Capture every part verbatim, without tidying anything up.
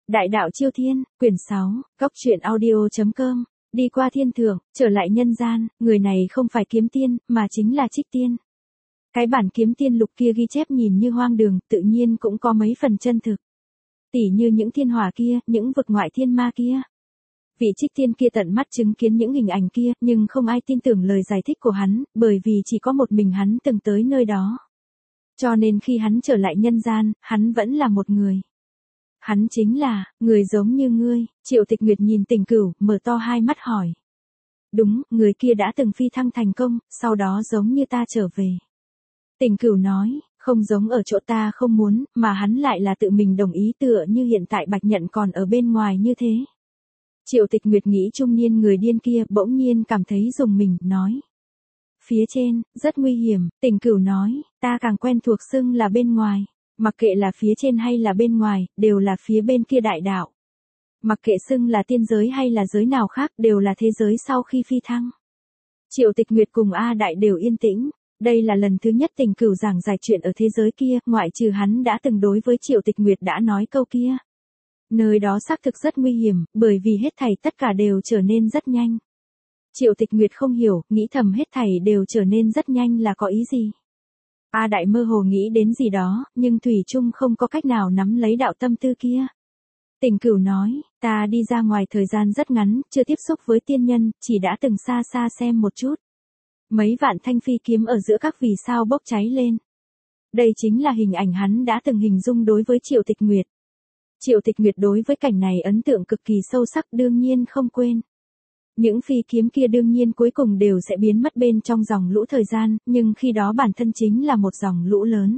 Đại đạo Chiêu Thiên, quyển sáu, góc truyện audio.com, đi qua thiên thượng, trở lại nhân gian, người này không phải kiếm tiên, mà chính là Trích Tiên. Cái bản kiếm tiên lục kia ghi chép nhìn như hoang đường, tự nhiên cũng có mấy phần chân thực. Tỉ như những thiên hỏa kia, những vực ngoại thiên ma kia. Vị Trích Tiên kia tận mắt chứng kiến những hình ảnh kia, nhưng không ai tin tưởng lời giải thích của hắn, bởi vì chỉ có một mình hắn từng tới nơi đó. Cho nên khi hắn trở lại nhân gian, hắn vẫn là một người. Hắn chính là, người giống như ngươi. Triệu Tịch Nguyệt nhìn Tình Cửu, mở to hai mắt hỏi. Đúng, người kia đã từng phi thăng thành công, sau đó giống như ta trở về. Tình Cửu nói, không giống ở chỗ ta không muốn, mà hắn lại là tự mình đồng ý tựa như hiện tại Bạch Nhận còn ở bên ngoài như thế. Triệu Tịch Nguyệt nghĩ trung niên người điên kia bỗng nhiên cảm thấy rùng mình, nói. Phía trên, rất nguy hiểm. Tình Cửu nói, ta càng quen thuộc xưng là bên ngoài. Mặc kệ là phía trên hay là bên ngoài, đều là phía bên kia đại đạo. Mặc kệ xưng là tiên giới hay là giới nào khác, đều là thế giới sau khi phi thăng. Triệu Tịch Nguyệt cùng A Đại đều yên tĩnh. Đây là lần thứ nhất Tình Cửu giảng giải chuyện ở thế giới kia, ngoại trừ hắn đã từng đối với Triệu Tịch Nguyệt đã nói câu kia. Nơi đó xác thực rất nguy hiểm, bởi vì hết thảy tất cả đều trở nên rất nhanh. Triệu Tịch Nguyệt không hiểu, nghĩ thầm hết thảy đều trở nên rất nhanh là có ý gì. A Đại mơ hồ nghĩ đến gì đó, nhưng Thủy Trung không có cách nào nắm lấy đạo tâm tư kia. Tình Cửu nói, ta đi ra ngoài thời gian rất ngắn, chưa tiếp xúc với tiên nhân, chỉ đã từng xa xa xem một chút. Mấy vạn thanh phi kiếm ở giữa các vì sao bốc cháy lên. Đây chính là hình ảnh hắn đã từng hình dung đối với Triệu Tịch Nguyệt. Triệu Tịch Nguyệt đối với cảnh này ấn tượng cực kỳ sâu sắc, đương nhiên không quên. Những phi kiếm kia đương nhiên cuối cùng đều sẽ biến mất bên trong dòng lũ thời gian, nhưng khi đó bản thân chính là một dòng lũ lớn.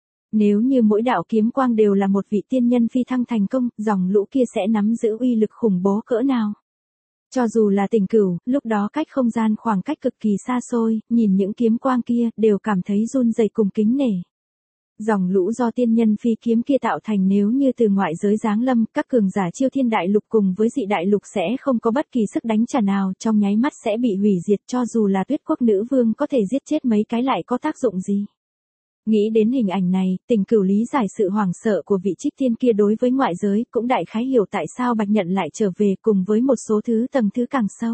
Nếu như mỗi đạo kiếm quang đều là một vị tiên nhân phi thăng thành công, dòng lũ kia sẽ nắm giữ uy lực khủng bố cỡ nào. Cho dù là Tình Cửu, lúc đó cách không gian khoảng cách cực kỳ xa xôi, nhìn những kiếm quang kia, đều cảm thấy run rẩy cùng kính nể. Dòng lũ do tiên nhân phi kiếm kia tạo thành nếu như từ ngoại giới giáng lâm, các cường giả Chiêu Thiên đại lục cùng với dị đại lục sẽ không có bất kỳ sức đánh trả nào, trong nháy mắt sẽ bị hủy diệt, cho dù là Tuyết Quốc nữ vương có thể giết chết mấy cái lại có tác dụng gì. Nghĩ đến hình ảnh này, Tình Cửu lý giải sự hoảng sợ của vị Trích Tiên kia đối với ngoại giới, cũng đại khái hiểu tại sao Bạch Nhận lại trở về cùng với một số thứ tầng thứ càng sâu.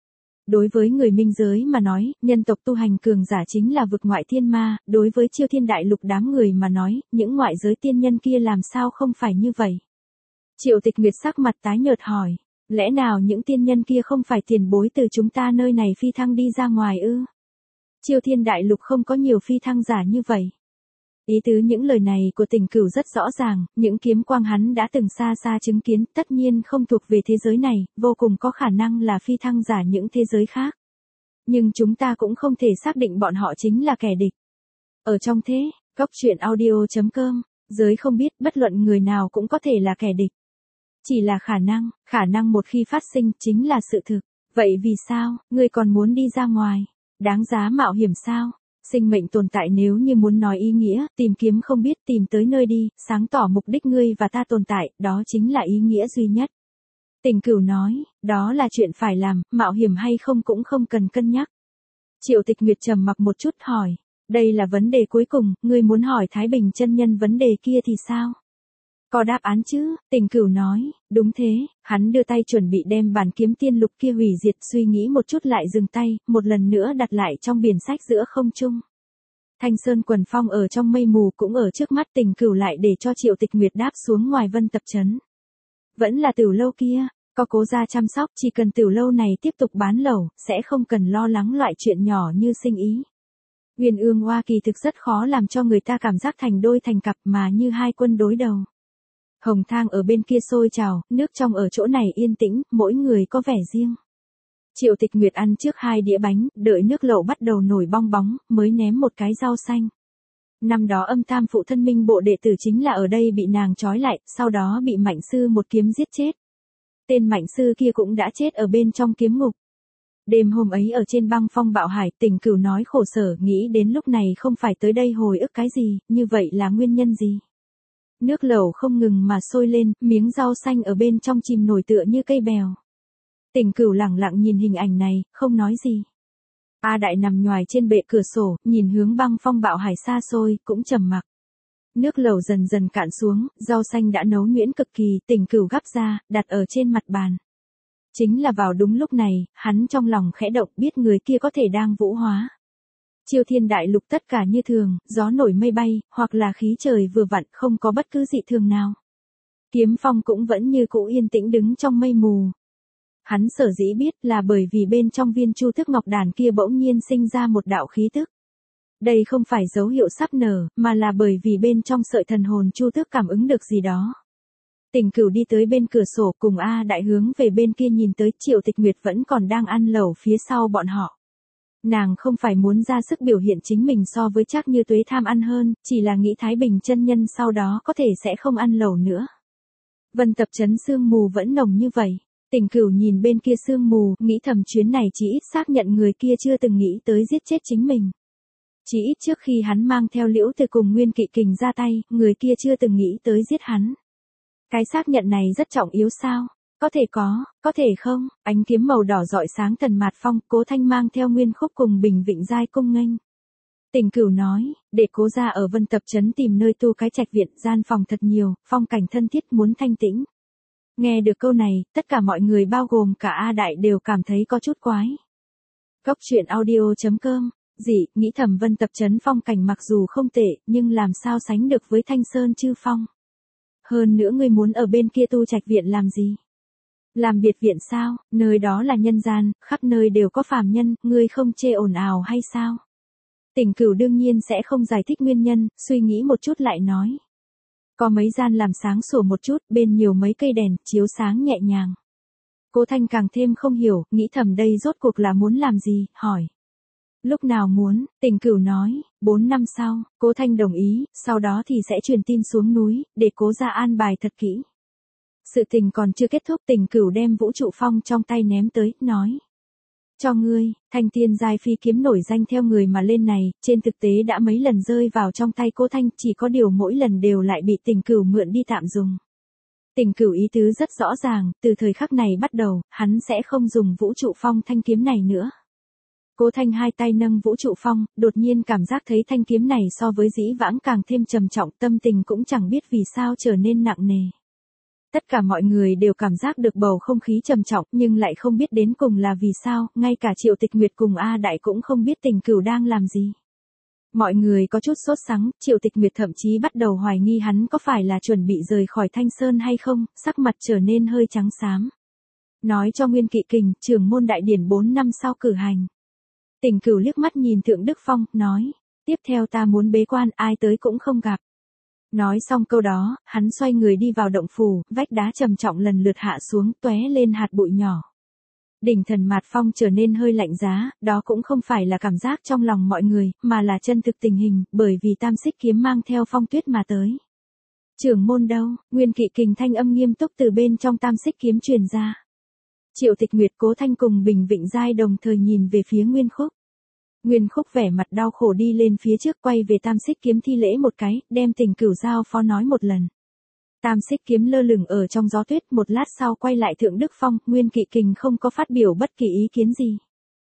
Đối với người minh giới mà nói, nhân tộc tu hành cường giả chính là vực ngoại thiên ma, đối với Chiêu Thiên đại lục đám người mà nói, những ngoại giới tiên nhân kia làm sao không phải như vậy. Triệu Tịch Nguyệt sắc mặt tái nhợt hỏi, lẽ nào những tiên nhân kia không phải tiền bối từ chúng ta nơi này phi thăng đi ra ngoài ư? Chiêu Thiên đại lục không có nhiều phi thăng giả như vậy. Ý tứ những lời này của Tình Cửu rất rõ ràng, những kiếm quang hắn đã từng xa xa chứng kiến, tất nhiên không thuộc về thế giới này, vô cùng có khả năng là phi thăng giả những thế giới khác. Nhưng chúng ta cũng không thể xác định bọn họ chính là kẻ địch. Ở trong thế, góc truyện audio.com, giới không biết bất luận người nào cũng có thể là kẻ địch. Chỉ là khả năng, khả năng một khi phát sinh chính là sự thực. Vậy vì sao, ngươi còn muốn đi ra ngoài? Đáng giá mạo hiểm sao? Sinh mệnh tồn tại nếu như muốn nói ý nghĩa, tìm kiếm không biết tìm tới nơi đi, sáng tỏ mục đích ngươi và ta tồn tại, đó chính là ý nghĩa duy nhất. Tình Cửu nói, đó là chuyện phải làm, mạo hiểm hay không cũng không cần cân nhắc. Triệu Tịch Nguyệt trầm mặc một chút hỏi, đây là vấn đề cuối cùng, ngươi muốn hỏi Thái Bình chân nhân vấn đề kia thì sao? Có đáp án chứ? Tình Cửu nói, đúng thế. Hắn đưa tay chuẩn bị đem bản kiếm tiên lục kia hủy diệt, suy nghĩ một chút lại dừng tay, một lần nữa đặt lại trong biển sách giữa không trung. Thanh Sơn Quần Phong ở trong mây mù cũng ở trước mắt, Tình Cửu lại để cho Triệu Tịch Nguyệt đáp xuống ngoài vân tập trấn. Vẫn là Tiểu lâu kia, có Cố gia chăm sóc, chỉ cần Tiểu lâu này tiếp tục bán lẩu, sẽ không cần lo lắng loại chuyện nhỏ như sinh ý. Uyên Ương Oa kỳ thực rất khó làm cho người ta cảm giác thành đôi thành cặp mà như hai quân đối đầu. Hồng thang ở bên kia sôi trào, nước trong ở chỗ này yên tĩnh, mỗi người có vẻ riêng. Triệu Tịch Nguyệt ăn trước hai đĩa bánh, đợi nước lẩu bắt đầu nổi bong bóng, mới ném một cái rau xanh. Năm đó Âm Tam phụ thân Minh bộ đệ tử chính là ở đây bị nàng trói lại, sau đó bị Mạnh sư một kiếm giết chết. Tên Mạnh sư kia cũng đã chết ở bên trong kiếm ngục. Đêm hôm ấy ở trên băng phong bạo hải, Tình Cửu nói khổ sở, nghĩ đến lúc này không phải tới đây hồi ức cái gì, như vậy là nguyên nhân gì? Nước lẩu không ngừng mà sôi lên, miếng rau xanh ở bên trong chìm nổi tựa như cây bèo. Tình Cửu lẳng lặng nhìn hình ảnh này, không nói gì. A Đại nằm nhoài trên bệ cửa sổ, nhìn hướng băng phong bạo hải xa xôi, cũng trầm mặc. Nước lẩu dần dần cạn xuống, rau xanh đã nấu nhuyễn cực kỳ, Tỉnh Cửu gắp ra, đặt ở trên mặt bàn. Chính là vào đúng lúc này, hắn trong lòng khẽ động biết người kia có thể đang vũ hóa. Chiêu Thiên Đại Lục tất cả như thường, gió nổi mây bay, hoặc là khí trời vừa vặn, không có bất cứ dị thường nào. Kiếm Phong cũng vẫn như cũ yên tĩnh đứng trong mây mù. Hắn sở dĩ biết là bởi vì bên trong viên Chu Tước Ngọc Đàn kia bỗng nhiên sinh ra một đạo khí tức. Đây không phải dấu hiệu sắp nở, mà là bởi vì bên trong sợi thần hồn Chu Tước cảm ứng được gì đó. Tỉnh Cửu đi tới bên cửa sổ cùng A Đại hướng về bên kia nhìn tới, Triệu Tịch Nguyệt vẫn còn đang ăn lẩu phía sau bọn họ. Nàng không phải muốn ra sức biểu hiện chính mình so với Trác Như Tuế tham ăn hơn, chỉ là nghĩ Thái Bình chân nhân sau đó có thể sẽ không ăn lẩu nữa. Vân Tập Trấn sương mù vẫn nồng như vậy. Tỉnh Cửu nhìn bên kia sương mù, nghĩ thầm chuyến này chỉ ít xác nhận người kia chưa từng nghĩ tới giết chết chính mình. Chỉ ít trước khi hắn mang theo Liễu Từ cùng Nguyên Kỵ Kình ra tay, người kia chưa từng nghĩ tới giết hắn. Cái xác nhận này rất trọng yếu sao? Có thể có, có thể không? Ánh kiếm màu đỏ rọi sáng Tần Mạt Phong, Cố Thanh mang theo Nguyên Khúc cùng Bình Vịnh Giai cung nghênh. Tỉnh Cửu nói, để Cố gia ở Vân Tập Trấn tìm nơi tu cái trạch viện, gian phòng thật nhiều, phong cảnh thân thiết muốn thanh tĩnh. Nghe được câu này, tất cả mọi người bao gồm cả A Đại đều cảm thấy có chút quái. Góc truyện audio chấm com, dị, nghĩ thầm Vân Tập Trấn phong cảnh mặc dù không tệ, nhưng làm sao sánh được với Thanh Sơn Chư Phong. Hơn nữa ngươi muốn ở bên kia tu trạch viện làm gì? Làm biệt viện sao, nơi đó là nhân gian, khắp nơi đều có phàm nhân, ngươi không chê ồn ào hay sao? Tỉnh Cửu đương nhiên sẽ không giải thích nguyên nhân, suy nghĩ một chút lại nói. Có mấy gian làm sáng sủa một chút, bên nhiều mấy cây đèn, chiếu sáng nhẹ nhàng. Cố Thanh càng thêm không hiểu, nghĩ thầm đây rốt cuộc là muốn làm gì, hỏi. Lúc nào muốn, Tỉnh Cửu nói, bốn năm sau, Cố Thanh đồng ý, sau đó thì sẽ truyền tin xuống núi, để Cố gia an bài thật kỹ. Sự tình còn chưa kết thúc, Tỉnh Cửu đem Vũ Trụ Phong trong tay ném tới, nói. Cho ngươi, Thanh Thiên Giai phi kiếm nổi danh theo người mà lên này, trên thực tế đã mấy lần rơi vào trong tay Cố Thanh, chỉ có điều mỗi lần đều lại bị Tỉnh Cửu mượn đi tạm dùng. Tỉnh Cửu ý tứ rất rõ ràng, từ thời khắc này bắt đầu, hắn sẽ không dùng Vũ Trụ Phong thanh kiếm này nữa. Cố Thanh hai tay nâng Vũ Trụ Phong, đột nhiên cảm giác thấy thanh kiếm này so với dĩ vãng càng thêm trầm trọng, tâm tình cũng chẳng biết vì sao trở nên nặng nề. Tất cả mọi người đều cảm giác được bầu không khí trầm trọng, nhưng lại không biết đến cùng là vì sao, ngay cả Triệu Tịch Nguyệt cùng A Đại cũng không biết Tỉnh Cửu đang làm gì. Mọi người có chút sốt sắng, Triệu Tịch Nguyệt thậm chí bắt đầu hoài nghi hắn có phải là chuẩn bị rời khỏi Thanh Sơn hay không, sắc mặt trở nên hơi trắng xám. Nói cho Nguyên Kỵ Kình, trưởng môn đại điển bốn năm sau cử hành. Tỉnh Cửu liếc mắt nhìn Thượng Đức Phong, nói, tiếp theo ta muốn bế quan, ai tới cũng không gặp. Nói xong câu đó, hắn xoay người đi vào động phủ, vách đá trầm trọng lần lượt hạ xuống, tóe lên hạt bụi nhỏ. Đỉnh Thần Mạt Phong trở nên hơi lạnh giá, đó cũng không phải là cảm giác trong lòng mọi người, mà là chân thực tình hình, bởi vì Tam Xích kiếm mang theo phong tuyết mà tới. Trưởng môn đâu? Nguyên Kỵ Kình thanh âm nghiêm túc từ bên trong Tam Xích kiếm truyền ra. Triệu Tịch Nguyệt, Cố Thanh cùng Bình Vịnh Giai đồng thời nhìn về phía Nguyên Khúc. Nguyên Khúc vẻ mặt đau khổ đi lên phía trước, quay về Tam Xích kiếm thi lễ một cái, đem Tỉnh Cửu giao phó nói một lần. Tam Xích kiếm lơ lửng ở trong gió tuyết, một lát sau quay lại Thượng Đức Phong, Nguyên Kỵ Kình không có phát biểu bất kỳ ý kiến gì.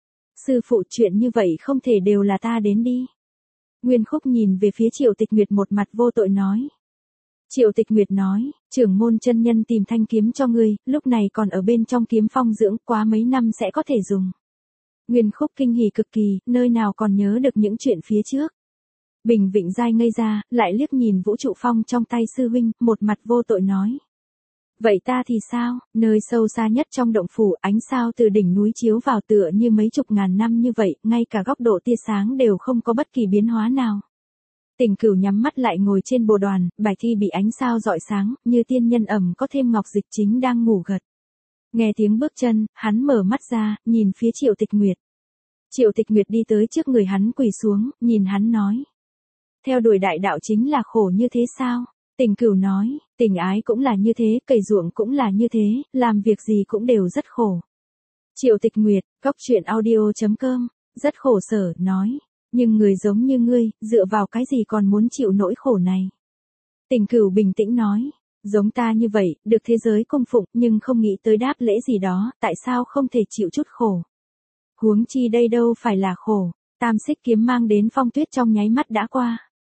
Sư phụ, chuyện như vậy không thể đều là ta đến đi. Nguyên Khúc nhìn về phía Triệu Tịch Nguyệt một mặt vô tội nói. Triệu Tịch Nguyệt nói, trưởng môn chân nhân tìm thanh kiếm cho ngươi, lúc này còn ở bên trong kiếm phong dưỡng, quá mấy năm sẽ có thể dùng. Nguyên Khúc kinh hỉ cực kỳ, nơi nào còn nhớ được những chuyện phía trước. Bình Vịnh Giai ngây ra, lại liếc nhìn Vũ Trụ Phong trong tay sư huynh, một mặt vô tội nói. Vậy ta thì sao, nơi sâu xa nhất trong động phủ, ánh sao từ đỉnh núi chiếu vào tựa như mấy chục ngàn năm như vậy, ngay cả góc độ tia sáng đều không có bất kỳ biến hóa nào. Tỉnh Cửu nhắm mắt lại ngồi trên bồ đoàn, bài thi bị ánh sao rọi sáng, như tiên nhân ẩm có thêm ngọc dịch chính đang ngủ gật. Nghe tiếng bước chân, hắn mở mắt ra, nhìn phía Triệu Tịch Nguyệt. Triệu Tịch Nguyệt đi tới trước người hắn quỳ xuống, nhìn hắn nói. Theo đuổi đại đạo chính là khổ như thế sao? Tỉnh Cửu nói, tình ái cũng là như thế, cày ruộng cũng là như thế, làm việc gì cũng đều rất khổ. Triệu Tịch Nguyệt, góc truyện audio chấm com, rất khổ sở, nói. Nhưng người giống như ngươi, dựa vào cái gì còn muốn chịu nỗi khổ này? Tỉnh Cửu bình tĩnh nói. Giống ta như vậy, được thế giới cung phụng, nhưng không nghĩ tới đáp lễ gì đó, tại sao không thể chịu chút khổ? Huống chi đây đâu phải là khổ, Tam Xích kiếm mang đến phong tuyết trong nháy mắt đã qua.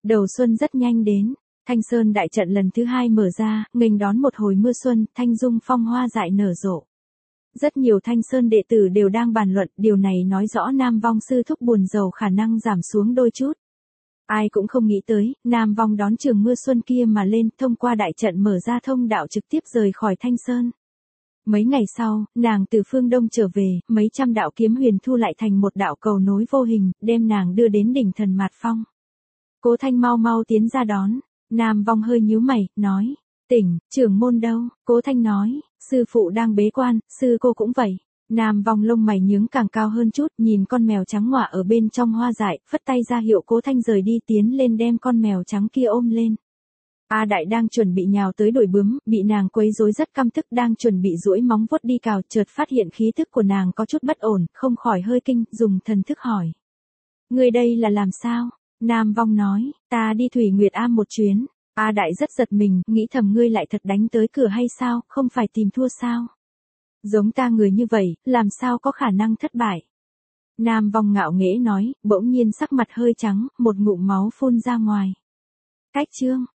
Đầu xuân rất nhanh đến, Thanh Sơn đại trận lần thứ hai mở ra, nghênh đón một hồi mưa xuân, thanh dung phong hoa dại nở rộ. Rất nhiều Thanh Sơn đệ tử đều đang bàn luận, điều này nói rõ Nam Vong sư thúc buồn rầu khả năng giảm xuống đôi chút. Ai cũng không nghĩ tới, Nam Vong đón trường mưa xuân kia mà lên, thông qua đại trận mở ra thông đạo trực tiếp rời khỏi Thanh Sơn. Mấy ngày sau, nàng từ phương Đông trở về, mấy trăm đạo kiếm huyền thu lại thành một đạo cầu nối vô hình, đem nàng đưa đến đỉnh Thần Mạt Phong. Cố Thanh mau mau tiến ra đón, Nam Vong hơi nhíu mày, nói, tỉnh, trưởng môn đâu? Cố Thanh nói, sư phụ đang bế quan, sư cô cũng vậy. Nam Vong lông mày nhướng càng cao hơn chút, nhìn con mèo trắng ngọa ở bên trong hoa dại, phất tay ra hiệu Cố Thanh rời đi, tiến lên đem con mèo trắng kia ôm lên. A Đại đang chuẩn bị nhào tới đuổi bướm, bị nàng quấy rối rất căm tức, đang chuẩn bị duỗi móng vuốt đi cào, chợt phát hiện khí thức của nàng có chút bất ổn, không khỏi hơi kinh, dùng thần thức hỏi. Người đây là làm sao? Nam Vong nói, ta đi Thủy Nguyệt Am một chuyến. A Đại rất giật mình, nghĩ thầm ngươi lại thật đánh tới cửa hay sao, không phải tìm thua sao? Giống ta người như vậy, làm sao có khả năng thất bại? Nam Vong ngạo nghễ nói, bỗng nhiên sắc mặt hơi trắng, một ngụm máu phun ra ngoài. Cách chương.